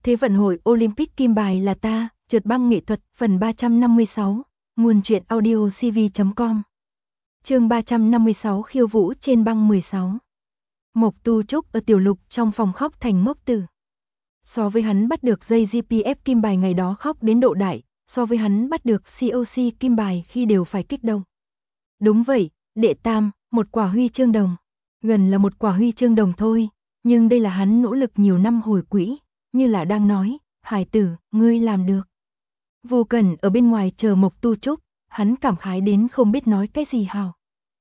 Thế vận hội Olympic kim bài là ta, trượt băng nghệ thuật, phần 356, nguồn truyện audio cv.com. Chương 356 khiêu vũ trên băng 16. Mộc Tu Trúc ở tiểu lục trong phòng khóc thành ngốc tử. So với hắn bắt được dây GPF kim bài ngày đó khóc đến độ đại, so với hắn bắt được COC kim bài khi đều phải kích động. Đúng vậy, đệ tam, một quả huy chương đồng. Gần là một quả huy chương đồng thôi, nhưng đây là hắn nỗ lực nhiều năm hồi quỹ, như là đang nói, hải tử, ngươi làm được. Vô Cần ở bên ngoài chờ Mộc Tu Trúc, hắn cảm khái đến không biết nói cái gì hào.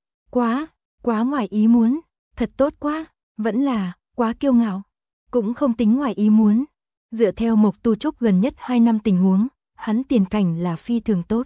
Quá ngoài ý muốn, thật tốt quá, vẫn là, quá kiêu ngạo, cũng không tính ngoài ý muốn. Dựa theo Mộc Tu Trúc gần nhất 2 năm tình huống, hắn tiền cảnh là phi thường tốt.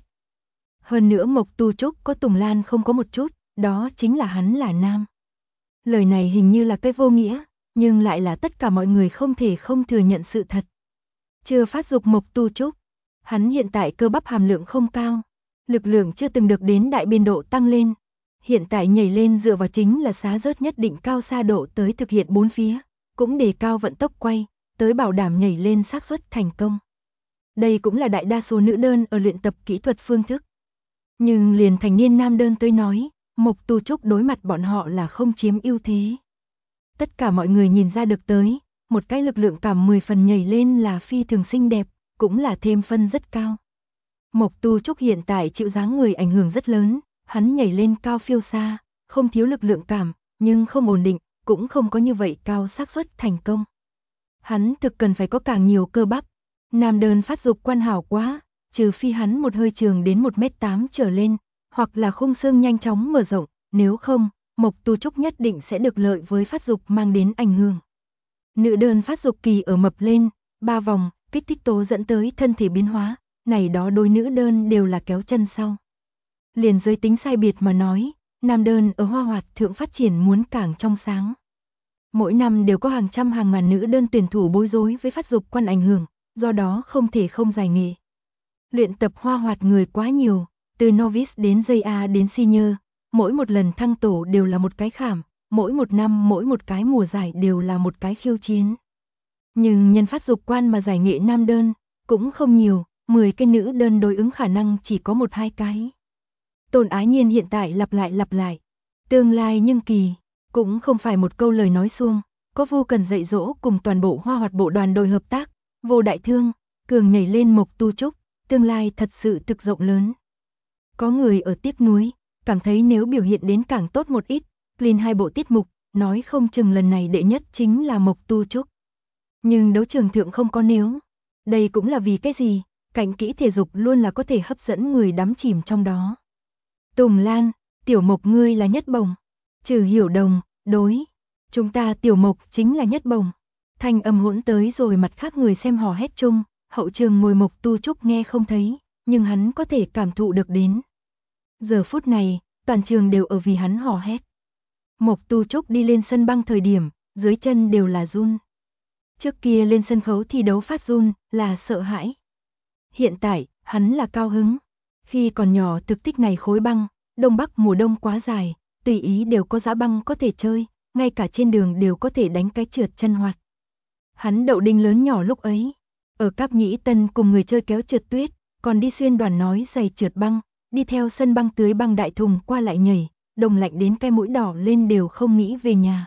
Hơn nữa Mộc Tu Trúc có Tùng Lan không có một chút, đó chính là hắn là nam. Lời này hình như là cái vô nghĩa, nhưng lại là tất cả mọi người không thể không thừa nhận sự thật. Chưa phát dục Mộc Tu Trúc, hắn hiện tại cơ bắp hàm lượng không cao, lực lượng chưa từng được đến đại biên độ tăng lên. Hiện tại nhảy lên dựa vào chính là xá rớt nhất định cao xa độ tới thực hiện bốn phía, cũng đề cao vận tốc quay, tới bảo đảm nhảy lên xác suất thành công. Đây cũng là đại đa số nữ đơn ở luyện tập kỹ thuật phương thức. Nhưng liền thành niên nam đơn tới nói, Mộc Tu Trúc đối mặt bọn họ là không chiếm ưu thế. Tất cả mọi người nhìn ra được tới, một cái lực lượng cảm 10 phần nhảy lên là phi thường xinh đẹp, cũng là thêm phân rất cao. Mộc Tu Trúc hiện tại chịu dáng người ảnh hưởng rất lớn, hắn nhảy lên cao phiêu xa, không thiếu lực lượng cảm, nhưng không ổn định, cũng không có như vậy cao xác suất thành công. Hắn thực cần phải có càng nhiều cơ bắp. Nam đơn phát dục quan hảo quá, trừ phi hắn một hơi trường đến 1m8 trở lên, hoặc là khung xương nhanh chóng mở rộng, nếu không, Mộc Tu Trúc nhất định sẽ được lợi với phát dục mang đến ảnh hưởng. Nữ đơn phát dục kỳ ở mập lên, 3 vòng, kích thích tố dẫn tới thân thể biến hóa, này đó đôi nữ đơn đều là kéo chân sau. Liền giới tính sai biệt mà nói, nam đơn ở hoa hoạt thượng phát triển muốn càng trong sáng. Mỗi năm đều có hàng trăm hàng ngàn nữ đơn tuyển thủ bối rối với phát dục quan ảnh hưởng, do đó không thể không giải nghệ. Luyện tập hoa hoạt người quá nhiều, từ novice đến JA đến senior, mỗi một lần thăng tổ đều là một cái khảm, mỗi một năm mỗi một cái mùa giải đều là một cái khiêu chiến. Nhưng nhân phát dục quan mà giải nghệ nam đơn, cũng không nhiều, 10 cái nữ đơn đối ứng khả năng chỉ có 1-2 cái. Tôn Ái Nhiên hiện tại lặp lại, tương lai nhưng kỳ, cũng không phải một câu lời nói suông, có Vô Cần dạy dỗ cùng toàn bộ hoa hoạt bộ đoàn đội hợp tác, Vô Đại Thương, cường nhảy lên Mộc Tu Trúc, tương lai thật sự thực rộng lớn. Có người ở tiếc nuối, cảm thấy nếu biểu hiện đến càng tốt một ít, clean 2 bộ tiết mục, nói không chừng lần này đệ nhất chính là Mộc Tu Trúc. Nhưng đấu trường thượng không có nếu. Đây cũng là vì cái gì, cạnh kỹ thể dục luôn là có thể hấp dẫn người đắm chìm trong đó. Tùng Lan, Tiểu Mộc ngươi là nhất bổng. Trừ Hiểu Đồng, đối. Chúng ta Tiểu Mộc chính là nhất bổng. Thanh âm hỗn tới rồi mặt khác người xem hò hét chung, hậu trường ngồi Mộc Tu Trúc nghe không thấy, nhưng hắn có thể cảm thụ được đến. Giờ phút này, toàn trường đều ở vì hắn hò hét. Mộc Tu Trúc đi lên sân băng thời điểm, dưới chân đều là run. Trước kia lên sân khấu thi đấu phát run, là sợ hãi. Hiện tại, hắn là cao hứng. Khi còn nhỏ thực thích này khối băng, Đông Bắc mùa đông quá dài, tùy ý đều có dã băng có thể chơi, ngay cả trên đường đều có thể đánh cái trượt chân hoạt. Hắn đậu đinh lớn nhỏ lúc ấy, ở Cáp Nhĩ Tân cùng người chơi kéo trượt tuyết, còn đi xuyên đoàn nói giày trượt băng, đi theo sân băng tưới băng đại thùng qua lại nhảy, đông lạnh đến cái mũi đỏ lên đều không nghĩ về nhà.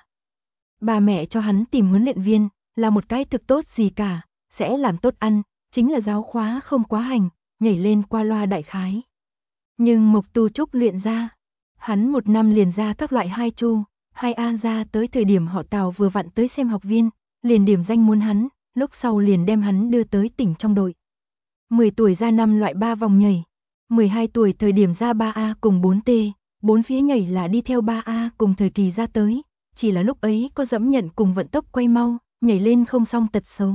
Bà mẹ cho hắn tìm huấn luyện viên, là một cái thực tốt gì cả, sẽ làm tốt ăn, chính là giáo khóa không quá hành, nhảy lên qua loa đại khái. Nhưng Mộc Tu Trúc luyện ra, hắn một năm liền ra các loại 2 chu, 2A ra tới thời điểm họ Tào vừa vặn tới xem học viên, liền điểm danh muốn hắn, lúc sau liền đem hắn đưa tới tỉnh trong đội. 10 tuổi ra 5 loại 3 vòng nhảy, 12 tuổi thời điểm ra 3A cùng 4T, 4 phía nhảy là đi theo 3A cùng thời kỳ ra tới, chỉ là lúc ấy có dẫm nhận cùng vận tốc quay mau, nhảy lên không xong tật xấu.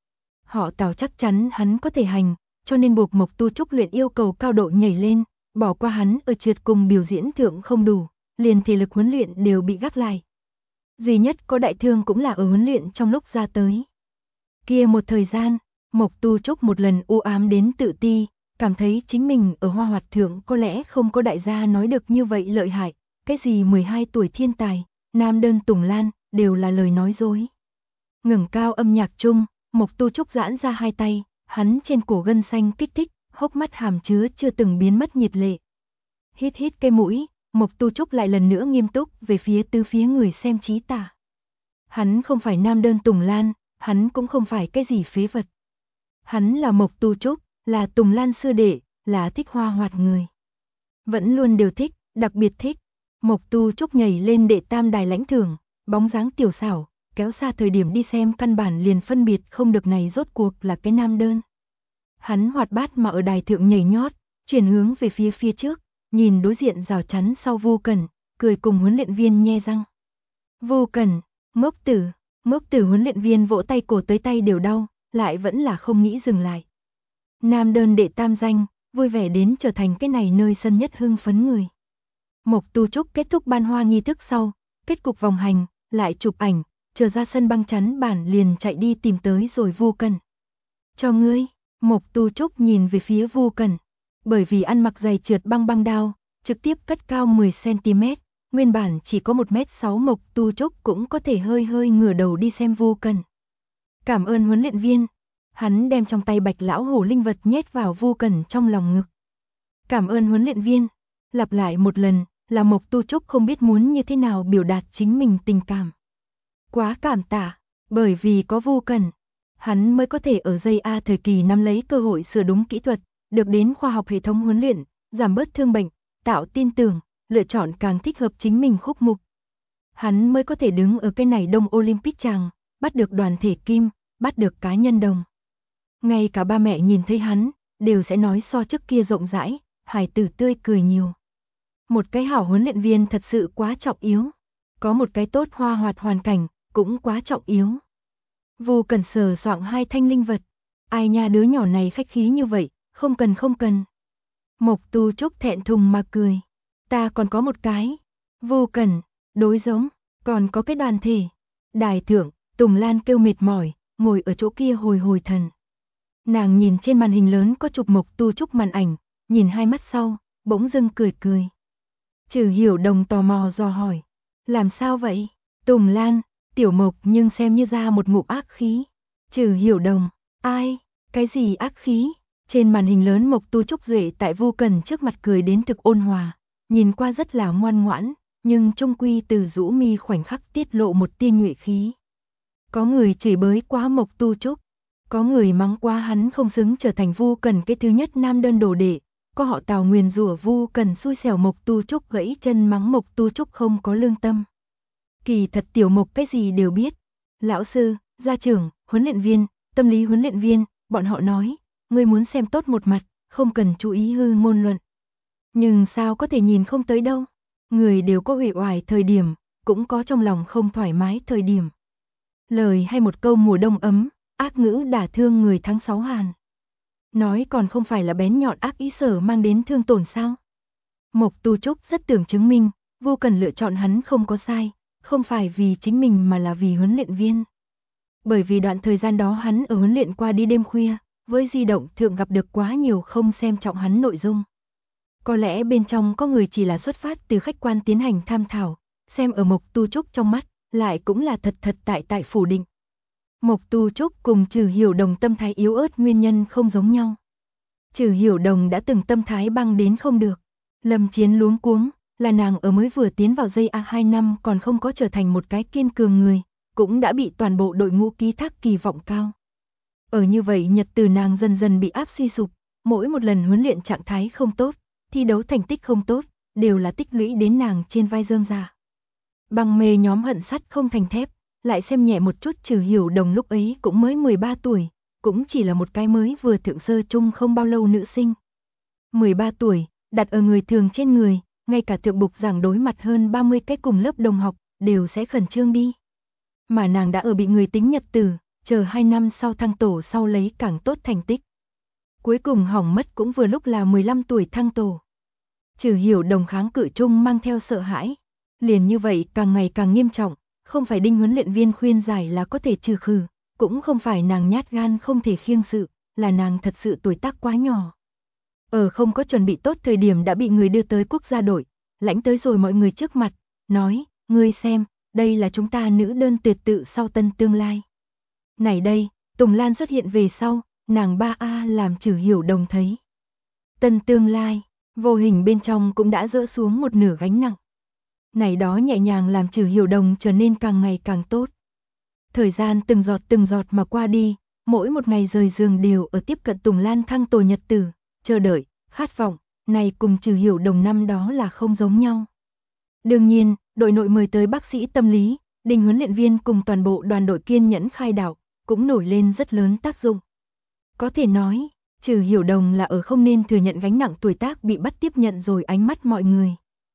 Họ Tào chắc chắn hắn có thể hành, cho nên buộc Mộc Tu Trúc luyện yêu cầu cao độ nhảy lên, bỏ qua hắn ở trượt cùng biểu diễn thượng không đủ, liền thể lực huấn luyện đều bị gác lại. Duy nhất có đại thương cũng là ở huấn luyện trong lúc ra tới. Kia một thời gian, Mộc Tu Trúc một lần u ám đến tự ti, cảm thấy chính mình ở hoa hoạt thượng có lẽ không có đại gia nói được như vậy lợi hại, cái gì 12 tuổi thiên tài, nam đơn Tùng Lan, đều là lời nói dối. Ngẩng cao âm nhạc chung, Mộc Tu Trúc giãn ra hai tay, hắn trên cổ gân xanh kích thích, hốc mắt hàm chứa chưa từng biến mất nhiệt lệ. Hít hít cái mũi, Mộc Tu Trúc lại lần nữa nghiêm túc về phía tứ phía người xem trí tả. Hắn không phải nam đơn Tùng Lan, hắn cũng không phải cái gì phế vật. Hắn là Mộc Tu Trúc, là Tùng Lan sư đệ, là thích hoa hoạt người. Vẫn luôn đều thích, đặc biệt thích. Mộc Tu Trúc nhảy lên đệ tam đài lãnh thưởng, bóng dáng tiểu xảo, kéo xa thời điểm đi xem căn bản liền phân biệt không được này rốt cuộc là cái nam đơn. Hắn hoạt bát mà ở đài thượng nhảy nhót, chuyển hướng về phía trước, nhìn đối diện rào chắn sau Vu Cẩn, cười cùng huấn luyện viên nhe răng. Vu Cẩn, ngốc tử huấn luyện viên vỗ tay cổ tới tay đều đau, lại vẫn là không nghĩ dừng lại. Nam đơn đệ tam danh, vui vẻ đến trở thành cái này nơi sân nhất hưng phấn người. Mộc Tu Trúc kết thúc ban hoa nghi thức sau, kết cục vòng hành, lại chụp ảnh, chờ ra sân băng chắn bản liền chạy đi tìm tới rồi Vu Cẩn. Cho ngươi, Mộc Tu Trúc nhìn về phía Vu Cẩn, bởi vì ăn mặc giày trượt băng đao, trực tiếp cất cao 10cm, nguyên bản chỉ có 1m6 Mộc Tu Trúc cũng có thể hơi ngửa đầu đi xem Vu Cẩn. Cảm ơn huấn luyện viên. Hắn đem trong tay Bạch lão hổ linh vật nhét vào Vu Cẩn trong lòng ngực. Cảm ơn huấn luyện viên. Lặp lại một lần, là Mộc Tu Trúc không biết muốn như thế nào biểu đạt chính mình tình cảm. Quá cảm tạ, bởi vì có Vu Cẩn, hắn mới có thể ở giây A thời kỳ nắm lấy cơ hội sửa đúng kỹ thuật, được đến khoa học hệ thống huấn luyện, giảm bớt thương bệnh, tạo tin tưởng, lựa chọn càng thích hợp chính mình khúc mục. Hắn mới có thể đứng ở cái này Đông Olympic tràng, bắt được đoàn thể kim, bắt được cá nhân đồng. Ngay cả ba mẹ nhìn thấy hắn, đều sẽ nói so trước kia rộng rãi, hài tử tươi cười nhiều. Một cái hảo huấn luyện viên thật sự quá trọng yếu. Có một cái tốt hoa hoạt hoàn cảnh, cũng quá trọng yếu. Vu Cẩn sờ soạng hai thanh linh vật. Ai nha đứa nhỏ này khách khí như vậy, không cần. Mộc Tu Trúc thẹn thùng mà cười. Ta còn có một cái. Vu Cẩn, đối giống, còn có cái đoàn thể. Đài thượng, Tùng Lan kêu mệt mỏi, ngồi ở chỗ kia hồi thần. Nàng nhìn trên màn hình lớn có chụp Mộc Tu Trúc màn ảnh, nhìn hai mắt sau, bỗng dưng cười. Trừ Hiểu Đồng tò mò dò hỏi. Làm sao vậy? Tùng Lan, Tiểu Mộc nhưng xem như ra một ngụm ác khí. Trừ Hiểu Đồng, ai? Cái gì ác khí? Trên màn hình lớn Mộc Tu Trúc duệ tại Vu Cẩn trước mặt cười đến thực ôn hòa, nhìn qua rất là ngoan ngoãn, nhưng trung quy từ rũ mi khoảnh khắc tiết lộ một tia nhuệ khí. Có người chửi bới quá Mộc Tu Trúc, có người mắng quá hắn không xứng trở thành Vu Cẩn cái thứ nhất nam đơn đồ đệ, có họ Tào nguyền rủa Vu Cẩn xui xẻo Mộc Tu Trúc gãy chân mắng Mộc Tu Trúc không có lương tâm. Kỳ thật Tiểu Mộc cái gì đều biết. Lão sư, gia trưởng, huấn luyện viên, tâm lý huấn luyện viên, bọn họ nói, ngươi muốn xem tốt một mặt, không cần chú ý hư ngôn luận. Nhưng sao có thể nhìn không tới đâu? Người đều có uể oải thời điểm, cũng có trong lòng không thoải mái thời điểm. Lời hay một câu mùa đông ấm, ác ngữ đả thương người tháng 6 Hàn. Nói còn không phải là bén nhọn ác ý sở mang đến thương tổn sao? Mộc Tu Trúc rất tưởng chứng minh, Vu Cẩn lựa chọn hắn không có sai, không phải vì chính mình mà là vì huấn luyện viên. Bởi vì đoạn thời gian đó hắn ở huấn luyện qua đi đêm khuya, với di động thượng gặp được quá nhiều không xem trọng hắn nội dung. Có lẽ bên trong có người chỉ là xuất phát từ khách quan tiến hành tham thảo, xem ở Mộc Tu Trúc trong mắt, lại cũng là thật tại phủ định. Mộc Tu Trúc cùng Trừ Hiểu Đồng tâm thái yếu ớt nguyên nhân không giống nhau. Trừ Hiểu Đồng đã từng tâm thái băng đến không được. Lâm Chiến luống cuống, là nàng ở mới vừa tiến vào dây A2 năm còn không có trở thành một cái kiên cường người, cũng đã bị toàn bộ đội ngũ ký thác kỳ vọng cao. Ở như vậy nhật từ nàng dần dần bị áp suy sụp, mỗi một lần huấn luyện trạng thái không tốt, thi đấu thành tích không tốt, đều là tích lũy đến nàng trên vai rơm rà. Băng mê nhóm hận sắt không thành thép, lại xem nhẹ một chút Trừ Hiểu Đồng lúc ấy cũng mới 13 tuổi, cũng chỉ là một cái mới vừa thượng sơ chung không bao lâu nữ sinh. 13 tuổi, đặt ở người thường trên người, ngay cả thượng bục giảng đối mặt hơn 30 cái cùng lớp đồng học, đều sẽ khẩn trương đi. Mà nàng đã ở bị người tính nhật tử, chờ 2 năm sau thăng tổ sau lấy càng tốt thành tích. Cuối cùng hỏng mất cũng vừa lúc là 15 tuổi thăng tổ. Trừ Hiểu Đồng kháng cự chung mang theo sợ hãi. Liền như vậy càng ngày càng nghiêm trọng, không phải Đinh huấn luyện viên khuyên giải là có thể trừ khử, cũng không phải nàng nhát gan không thể khiêng sự, là nàng thật sự tuổi tác quá nhỏ. Ở không có chuẩn bị tốt thời điểm đã bị người đưa tới quốc gia đội, lãnh tới rồi mọi người trước mặt, nói, ngươi xem, đây là chúng ta nữ đơn tuyệt tự sau tân tương lai. Này đây, Tùng Lan xuất hiện về sau, nàng ba A làm Trử Hiểu Đồng thấy. Tân tương lai, vô hình bên trong cũng đã dỡ xuống một nửa gánh nặng. Này đó nhẹ nhàng làm Trử Hiểu Đồng trở nên càng ngày càng tốt. Thời gian từng giọt mà qua đi, mỗi một ngày rời giường đều ở tiếp cận Tùng Lan thăng tổ nhật tử, chờ đợi, khát vọng, này cùng Trử Hiểu Đồng năm đó là không giống nhau. Đương nhiên, đội nội mời tới bác sĩ tâm lý, Đình huấn luyện viên cùng toàn bộ đoàn đội kiên nhẫn khai đạo, cũng nổi lên rất lớn tác dụng. Có thể nói, Trử Hiểu Đồng là ở không nên thừa nhận gánh nặng tuổi tác bị bắt tiếp nhận rồi ánh mắt mọi người.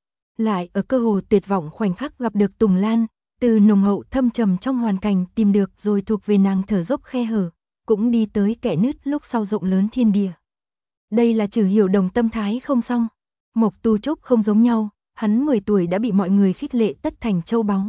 Lại ở cơ hồ tuyệt vọng khoảnh khắc gặp được Tùng Lan, từ nồng hậu thâm trầm trong hoàn cảnh tìm được rồi thuộc về nàng thở dốc khe hở, cũng đi tới kẽ nứt lúc sau rộng lớn thiên địa. Đây là Trử Hiểu Đồng tâm thái không xong. Mộc Tu Trúc không giống nhau, hắn 10 tuổi đã bị mọi người khích lệ tất thành châu báu.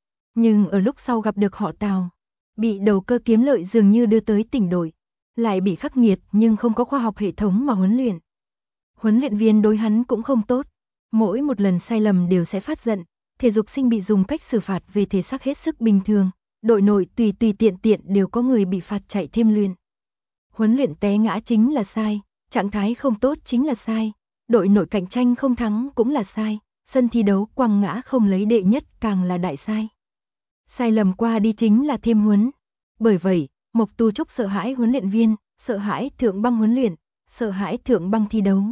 Nhưng ở lúc sau gặp được họ Tào, bị đầu cơ kiếm lợi dường như đưa tới tỉnh đội, lại bị khắc nghiệt nhưng không có khoa học hệ thống mà huấn luyện. Huấn luyện viên đối hắn cũng không tốt, mỗi một lần sai lầm đều sẽ phát giận, thể dục sinh bị dùng cách xử phạt về thể xác hết sức bình thường, đội nội tùy tiện đều có người bị phạt chạy thêm luyện. Huấn luyện té ngã chính là sai, trạng thái không tốt chính là sai, đội nội cạnh tranh không thắng cũng là sai, sân thi đấu quăng ngã không lấy đệ nhất càng là đại sai. Sai lầm qua đi chính là thêm huấn. Bởi vậy, Mộc Tu Trúc sợ hãi huấn luyện viên, sợ hãi thượng băng huấn luyện, sợ hãi thượng băng thi đấu.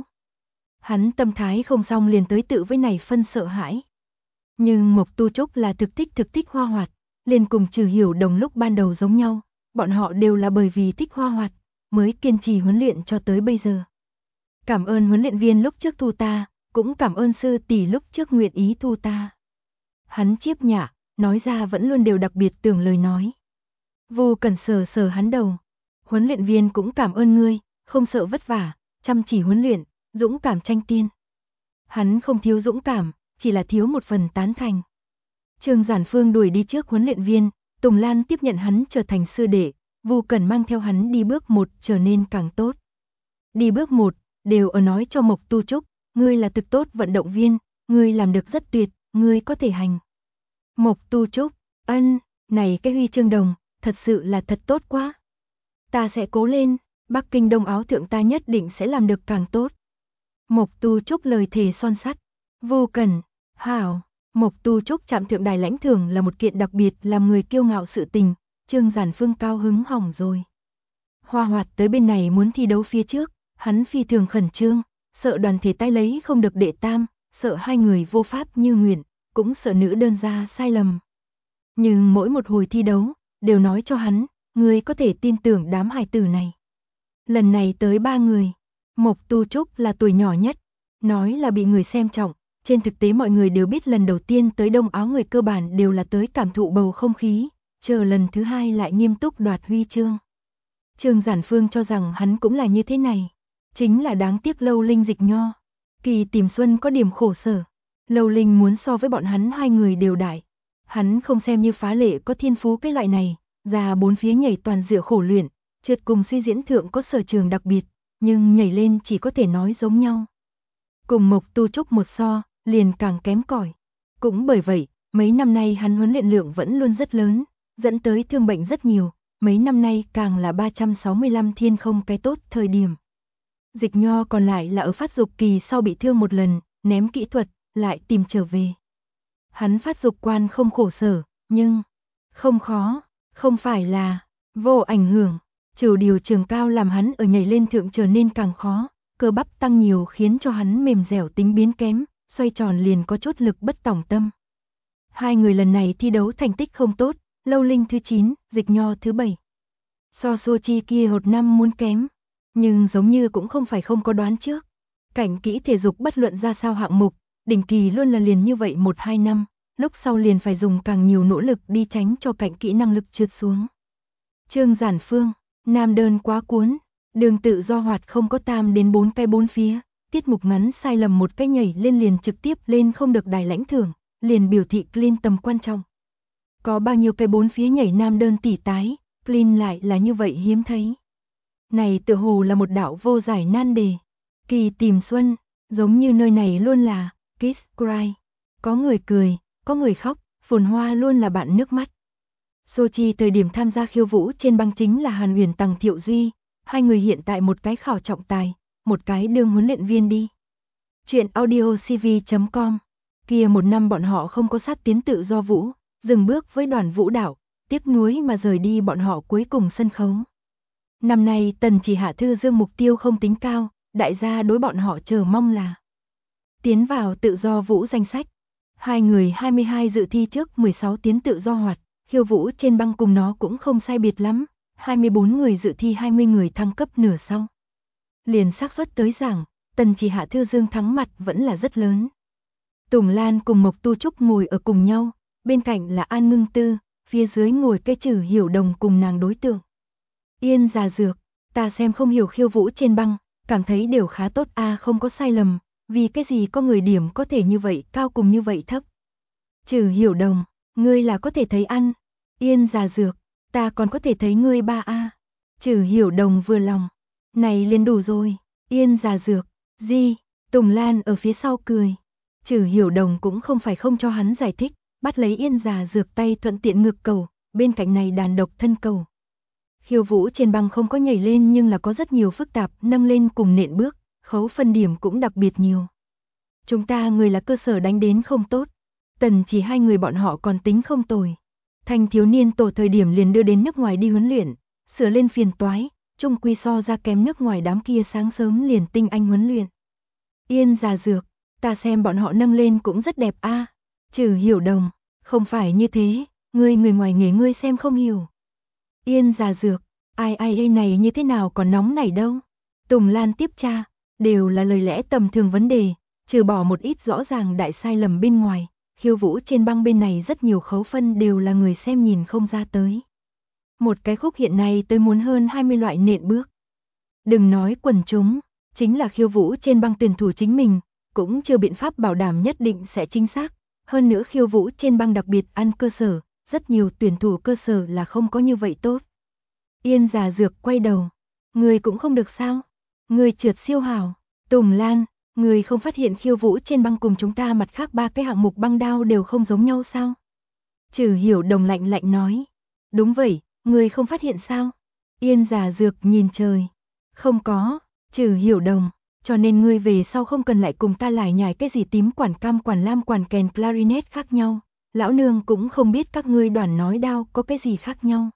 Hắn tâm thái không xong liền tới tự với này phân sợ hãi. Nhưng Mộc Tu Trúc là thực thích hoa hoạt, liền cùng Trử Hiểu Đồng lúc ban đầu giống nhau, bọn họ đều là bởi vì thích hoa hoạt, mới kiên trì huấn luyện cho tới bây giờ. Cảm ơn huấn luyện viên lúc trước thu ta, cũng cảm ơn sư tỷ lúc trước nguyện ý thu ta. Hắn chiếp nhả, nói ra vẫn luôn đều đặc biệt tưởng lời nói. Vu Cẩn sờ hắn đầu. Huấn luyện viên cũng cảm ơn ngươi, không sợ vất vả, chăm chỉ huấn luyện, dũng cảm tranh tiên. Hắn không thiếu dũng cảm, chỉ là thiếu một phần tán thành. Trương Giản Phương đuổi đi trước huấn luyện viên, Tùng Lan tiếp nhận hắn trở thành sư đệ, Vu Cẩn mang theo hắn đi bước một trở nên càng tốt. Đi bước một, đều ở nói cho Mộc Tu Trúc, ngươi là thực tốt vận động viên, ngươi làm được rất tuyệt, ngươi có thể hành. Mộc Tu Trúc, ân, này cái huy chương đồng, thật sự là thật tốt quá. Ta sẽ cố lên, Bắc Kinh Đông Áo thượng ta nhất định sẽ làm được càng tốt. Mộc Tu Trúc lời thề son sắt. Vu Cẩn, hảo, Mộc Tu Trúc chạm thượng đài lãnh thưởng là một kiện đặc biệt làm người kiêu ngạo sự tình, Trương Giản Phương cao hứng hỏng rồi. Hoa Hoạt tới bên này muốn thi đấu phía trước, hắn phi thường khẩn trương, sợ đoàn thể tay lấy không được đệ tam, sợ hai người vô pháp như nguyện, cũng sợ nữ đơn ra sai lầm. Nhưng mỗi một hồi thi đấu, đều nói cho hắn, ngươi có thể tin tưởng đám hài tử này. Lần này tới 3 người, Mộc Tu Trúc là tuổi nhỏ nhất, nói là bị người xem trọng, trên thực tế mọi người đều biết lần đầu tiên tới Đông Áo người cơ bản đều là tới cảm thụ bầu không khí, chờ lần thứ hai lại nghiêm túc đoạt huy chương. Trương Giản Phương cho rằng hắn cũng là như thế này, chính là đáng tiếc Lâu Linh Dịch Nho. Kỳ Tìm Xuân có điểm khổ sở, Lâu Linh muốn so với bọn hắn hai người đều đại. Hắn không xem như phá lệ có thiên phú cái loại này, già bốn phía nhảy toàn dựa khổ luyện, trượt cùng suy diễn thượng có sở trường đặc biệt, nhưng nhảy lên chỉ có thể nói giống nhau. Cùng Mộc Tu Trúc một so, liền càng kém cỏi. Cũng bởi vậy, mấy năm nay hắn huấn luyện lượng vẫn luôn rất lớn, dẫn tới thương bệnh rất nhiều, mấy năm nay càng là 365 thiên không cái tốt thời điểm. Dịch Nho còn lại là ở phát dục kỳ sau bị thương một lần, ném kỹ thuật, lại tìm trở về. Hắn phát dục quan không khổ sở, nhưng không khó, không phải là vô ảnh hưởng, trừ điều trường cao làm hắn ở nhảy lên thượng trở nên càng khó, cơ bắp tăng nhiều khiến cho hắn mềm dẻo tính biến kém, xoay tròn liền có chút lực bất tòng tâm. Hai người lần này thi đấu thành tích không tốt, Lâu Linh thứ 9, Dịch Nho thứ 7. So Xô Chi kia hột năm muốn kém, nhưng giống như cũng không phải không có đoán trước. Cảnh kỹ thể dục bất luận ra sao hạng mục, đỉnh kỳ luôn là liền như vậy 1-2 năm, lúc sau liền phải dùng càng nhiều nỗ lực đi tránh cho cảnh kỹ năng lực trượt xuống. Trương Giản Phương, nam đơn quá cuốn, đường tự do hoạt không có tam đến 4 cái bốn phía, tiết mục ngắn sai lầm một cái nhảy lên liền trực tiếp lên không được đài lãnh thưởng, liền biểu thị clean tầm quan trọng. Có bao nhiêu cái bốn phía nhảy nam đơn tỷ tái, clean lại là như vậy hiếm thấy. Này tựa hồ là một đạo vô giải nan đề. Kỳ Tìm Xuân, giống như nơi này luôn là kiss cry, có người cười, có người khóc, phồn hoa luôn là bạn nước mắt. Sochi thời điểm tham gia khiêu vũ trên băng chính là Hàn Uyển Tằng Thiệu Duy, hai người hiện tại một cái khảo trọng tài, một cái đương huấn luyện viên đi. Chuyện audiocv.com. Kia một năm bọn họ không có sát tiến tự do vũ, dừng bước với đoàn vũ đạo, tiếc nuối mà rời đi bọn họ cuối cùng sân khấu. Năm nay Tần Chỉ Hạ Thư Dương mục tiêu không tính cao, đại gia đối bọn họ chờ mong là tiến vào tự do vũ danh sách. Hai người 22 dự thi trước 16 tiến tự do hoạt, khiêu vũ trên băng cùng nó cũng không sai biệt lắm, 24 người dự thi 20 người thăng cấp nửa sau. Liền xác suất tới giảng, Tần Chỉ Hạ Thư Dương thắng mặt vẫn là rất lớn. Tùng Lan cùng Mộc Tu Trúc ngồi ở cùng nhau, bên cạnh là An Ngưng Tư, phía dưới ngồi cái Trử Hiểu Đồng cùng nàng đối tượng. Yên Già Dược, ta xem không hiểu khiêu vũ trên băng, cảm thấy đều khá tốt không có sai lầm, vì cái gì có người điểm có thể như vậy cao cùng như vậy thấp. Trử Hiểu Đồng, ngươi là có thể thấy ăn. Yên Già Dược, ta còn có thể thấy ngươi 3A. Trử Hiểu Đồng vừa lòng, này liền đủ rồi. Yên Già Dược, gì? Tùng Lan ở phía sau cười. Trử Hiểu Đồng cũng không phải không cho hắn giải thích, bắt lấy Yên Già Dược tay thuận tiện ngược cầu, bên cạnh này đàn độc thân cầu. Khiêu vũ trên băng không có nhảy lên nhưng là có rất nhiều phức tạp, nâng lên cùng nện bước, khấu phân điểm cũng đặc biệt nhiều. Chúng ta người là cơ sở đánh đến không tốt, Tần Chỉ hai người bọn họ còn tính không tồi. Thanh thiếu niên tổ thời điểm liền đưa đến nước ngoài đi huấn luyện, sửa lên phiền toái, chung quy so ra kém nước ngoài đám kia sáng sớm liền tinh anh huấn luyện. Yên Già Dược, ta xem bọn họ nâng lên cũng rất đẹp Trử Hiểu Đồng, không phải như thế, người ngoài nghề ngươi xem không hiểu. Yên Già Dược, ai này như thế nào còn nóng nảy đâu. Tùng Lan tiếp tra, đều là lời lẽ tầm thường vấn đề, trừ bỏ một ít rõ ràng đại sai lầm bên ngoài, khiêu vũ trên băng bên này rất nhiều khấu phân đều là người xem nhìn không ra tới. Một cái khúc hiện nay tới muốn hơn 20 loại nện bước. Đừng nói quần chúng, chính là khiêu vũ trên băng tuyển thủ chính mình, cũng chưa biện pháp bảo đảm nhất định sẽ chính xác. Hơn nữa khiêu vũ trên băng đặc biệt ăn cơ sở, rất nhiều tuyển thủ cơ sở là không có như vậy tốt. Yên Già Dược quay đầu, người cũng không được sao? Người trượt siêu hào. Tùng Lan, người không phát hiện khiêu vũ trên băng cùng chúng ta mặt khác ba cái hạng mục băng đao đều không giống nhau sao? Trử Hiểu Đồng lạnh lạnh nói. Đúng vậy, người không phát hiện sao? Yên Già Dược nhìn trời. Không có, Trử Hiểu Đồng, cho nên ngươi về sau không cần lại cùng ta lải nhải cái gì tím quản cam quản lam quản kèn clarinet khác nhau. Lão nương cũng không biết các ngươi đoàn nói đao có cái gì khác nhau.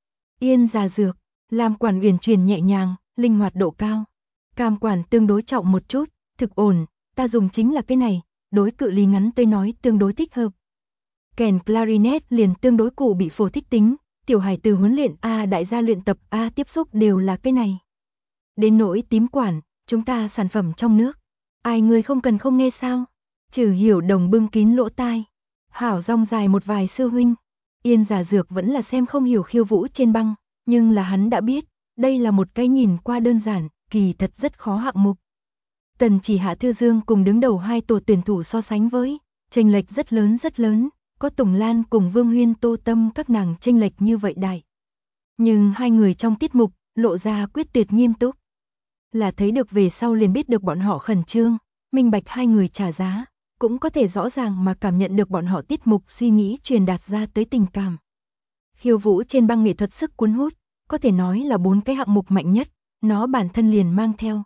Yên Già Dược, lam quản uyển chuyển nhẹ nhàng, linh hoạt độ cao. Cam quản tương đối trọng một chút, thực ổn, ta dùng chính là cái này, đối cự ly ngắn tới nói tương đối thích hợp. Kèn clarinet liền tương đối cụ bị phổ thích tính, tiểu hài từ huấn luyện đại gia luyện tập tiếp xúc đều là cái này. Đến nỗi tím quản, chúng ta sản phẩm trong nước. Ai người không cần không nghe sao? Trử Hiểu Đồng bưng kín lỗ tai. Hảo rong dài một vài sư huynh. Yên Già Dược vẫn là xem không hiểu khiêu vũ trên băng, nhưng là hắn đã biết, đây là một cái nhìn qua đơn giản, kỳ thật rất khó hạng mục. Tần Chỉ Hạ Thư Dương cùng đứng đầu hai tổ tuyển thủ so sánh với, chênh lệch rất lớn, có Tùng Lan cùng Vương Huyên Tô Tâm các nàng chênh lệch như vậy đại. Nhưng hai người trong tiết mục, lộ ra quyết tuyệt nghiêm túc. Là thấy được về sau liền biết được bọn họ khẩn trương, minh bạch hai người trả giá, cũng có thể rõ ràng mà cảm nhận được bọn họ tiết mục suy nghĩ truyền đạt ra tới tình cảm. Khiêu vũ trên băng nghệ thuật sức cuốn hút, có thể nói là 4 cái hạng mục mạnh nhất, nó bản thân liền mang theo.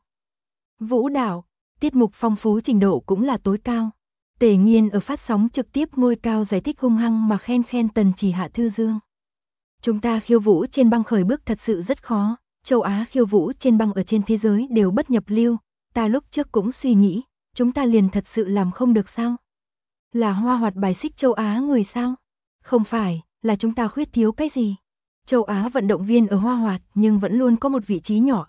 Vũ đạo, tiết mục phong phú trình độ cũng là tối cao. Tề Nghiên ở phát sóng trực tiếp ngôi cao giải thích hung hăng mà khen Tần Chỉ Hạ Thư Dương. Chúng ta khiêu vũ trên băng khởi bước thật sự rất khó, châu Á khiêu vũ trên băng ở trên thế giới đều bất nhập lưu, ta lúc trước cũng suy nghĩ, chúng ta liền thật sự làm không được sao? Là Hoa Hoạt bài xích châu Á người sao? Không phải, là chúng ta khuyết thiếu cái gì? Châu Á vận động viên ở Hoa Hoạt nhưng vẫn luôn có một vị trí nhỏ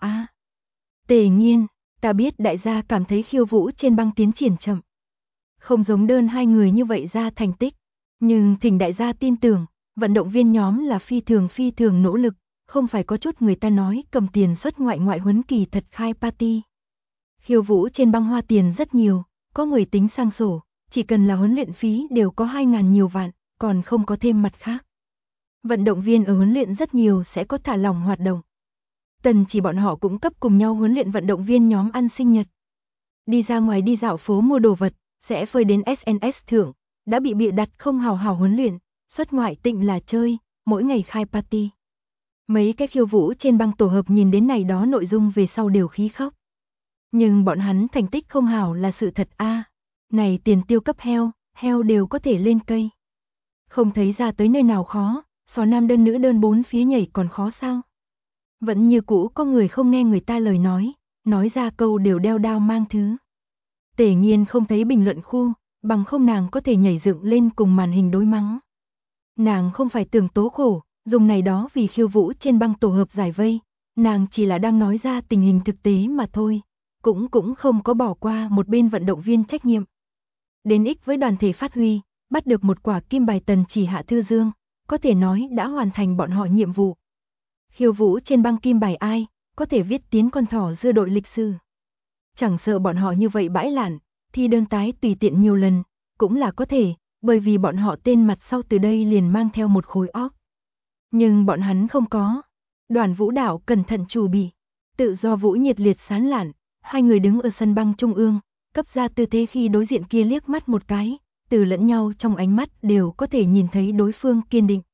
Tề Nghiên, ta biết đại gia cảm thấy khiêu vũ trên băng tiến triển chậm. Không giống đơn hai người như vậy ra thành tích, nhưng thỉnh đại gia tin tưởng, vận động viên nhóm là phi thường nỗ lực, không phải có chút người ta nói cầm tiền xuất ngoại huấn kỳ thật khai party. Khiêu vũ trên băng hoa tiền rất nhiều, có người tính sang sổ, chỉ cần là huấn luyện phí đều có 2.000 nhiều vạn, còn không có thêm mặt khác. Vận động viên ở huấn luyện rất nhiều sẽ có thả lỏng hoạt động. Tần Chỉ bọn họ cũng cấp cùng nhau huấn luyện vận động viên nhóm ăn sinh nhật. Đi ra ngoài đi dạo phố mua đồ vật, sẽ phơi đến SNS thưởng, đã bị bịa đặt không hào hào huấn luyện, xuất ngoại tịnh là chơi, mỗi ngày khai party. Mấy cái khiêu vũ trên băng tổ hợp nhìn đến này đó nội dung về sau đều khí khóc. Nhưng bọn hắn thành tích không hảo là sự thật a. Này tiền tiêu cấp heo đều có thể lên cây. Không thấy ra tới nơi nào khó, so nam đơn nữ đơn bốn phía nhảy còn khó sao? Vẫn như cũ có người không nghe người ta lời nói ra câu đều đeo đao mang thứ. Tề Nhiên không thấy bình luận khu, bằng không nàng có thể nhảy dựng lên cùng màn hình đối mắng. Nàng không phải tưởng tố khổ, dùng này đó vì khiêu vũ trên băng tổ hợp giải vây, nàng chỉ là đang nói ra tình hình thực tế mà thôi, cũng không có bỏ qua một bên vận động viên trách nhiệm. Đến ích với đoàn thể phát huy, bắt được một quả kim bài tần chỉ Hạ Thư Dương, có thể nói đã hoàn thành bọn họ nhiệm vụ. Khiêu vũ trên băng kim bài ai, có thể viết tiến con thỏ dưa đội lịch sử. Chẳng sợ bọn họ như vậy bãi lạn, thi đơn tái tùy tiện nhiều lần, cũng là có thể, bởi vì bọn họ tên mặt sau từ đây liền mang theo một khối óc. Nhưng bọn hắn không có. Đoàn vũ đạo cẩn thận chủ bị, tự do vũ nhiệt liệt sán lạn, hai người đứng ở sân băng trung ương, cấp ra tư thế khi đối diện kia liếc mắt một cái, từ lẫn nhau trong ánh mắt đều có thể nhìn thấy đối phương kiên định.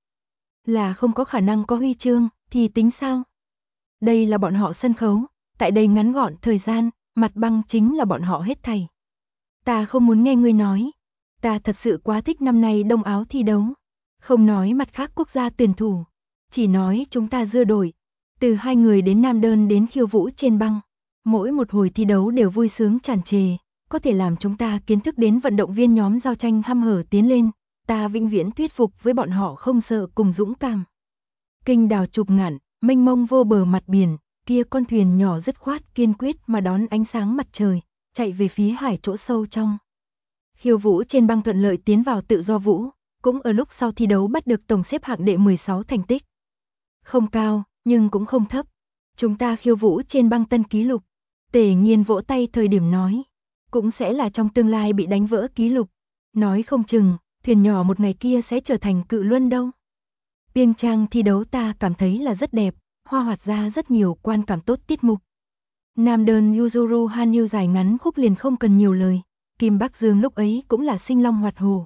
Là không có khả năng có huy chương, thì tính sao? Đây là bọn họ sân khấu, tại đây ngắn gọn thời gian, mặt băng chính là bọn họ hết thảy. Ta không muốn nghe ngươi nói, ta thật sự quá thích năm nay Đông Áo thi đấu. Không nói mặt khác quốc gia tuyển thủ, chỉ nói chúng ta dưa đổi, từ hai người đến nam đơn đến khiêu vũ trên băng. Mỗi một hồi thi đấu đều vui sướng tràn trề, có thể làm chúng ta kiến thức đến vận động viên nhóm giao tranh hăm hở tiến lên, ta vĩnh viễn thuyết phục với bọn họ không sợ cùng dũng cảm. Kinh đào chụp ngạn, mênh mông vô bờ mặt biển, kia con thuyền nhỏ dứt khoát kiên quyết mà đón ánh sáng mặt trời, chạy về phía hải chỗ sâu trong. Khiêu vũ trên băng thuận lợi tiến vào tự do vũ, cũng ở lúc sau thi đấu bắt được tổng xếp hạng đệ 16 thành tích. Không cao, nhưng cũng không thấp. Chúng ta khiêu vũ trên băng tân ký lục. Tề Nhiên vỗ tay thời điểm nói, cũng sẽ là trong tương lai bị đánh vỡ ký lục. Nói không chừng, thuyền nhỏ một ngày kia sẽ trở thành cự luân đâu. Piêng trang thi đấu ta cảm thấy là rất đẹp, hoa hoạt ra rất nhiều quan cảm tốt tiết mục. Nam đơn Yuzuru Hanyu dài ngắn khúc liền không cần nhiều lời, Kim Bắc Dương lúc ấy cũng là sinh long hoạt hổ.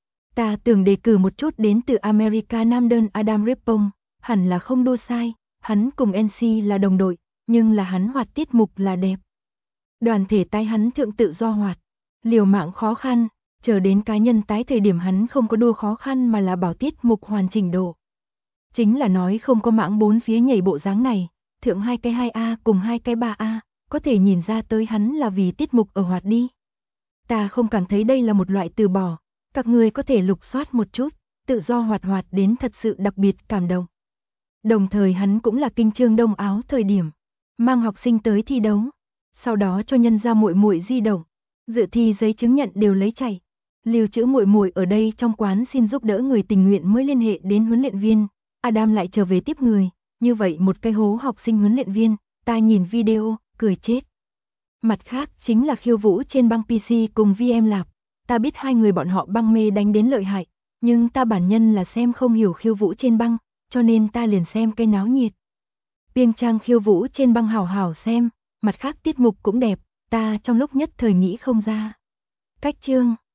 Ta tưởng đề cử một chút đến từ America nam đơn Adam Rippon, hẳn là không đua sai, hắn cùng NC là đồng đội, nhưng là hắn hoạt tiết mục là đẹp. Đoàn thể tái hắn thượng tự do hoạt, liều mạng khó khăn, chờ đến cá nhân tái thời điểm hắn không có đua khó khăn mà là bảo tiết mục hoàn chỉnh độ. Chính là nói không có mãng bốn phía nhảy bộ dáng này, thượng hai cái 2A cùng hai cái 3A, có thể nhìn ra tới hắn là vì tiết mục ở hoạt đi. Ta không cảm thấy đây là một loại từ bỏ, các người có thể lục soát một chút, tự do hoạt hoạt đến thật sự đặc biệt cảm động. Đồng thời hắn cũng là kinh chương Đông Áo thời điểm, mang học sinh tới thi đấu, sau đó cho nhân ra muội muội di động, dự thi giấy chứng nhận đều lấy chạy. Lưu trữ muội muội ở đây trong quán xin giúp đỡ người tình nguyện mới liên hệ đến huấn luyện viên, Adam lại trở về tiếp người, như vậy một cái hố học sinh huấn luyện viên, ta nhìn video, cười chết. Mặt khác chính là khiêu vũ trên băng PC cùng VM Lab, ta biết hai người bọn họ băng mê đánh đến lợi hại, nhưng ta bản nhân là xem không hiểu khiêu vũ trên băng, cho nên ta liền xem cái náo nhiệt. Piêng trang khiêu vũ trên băng hảo hảo xem, mặt khác tiết mục cũng đẹp, ta trong lúc nhất thời nghĩ không ra. Cách chương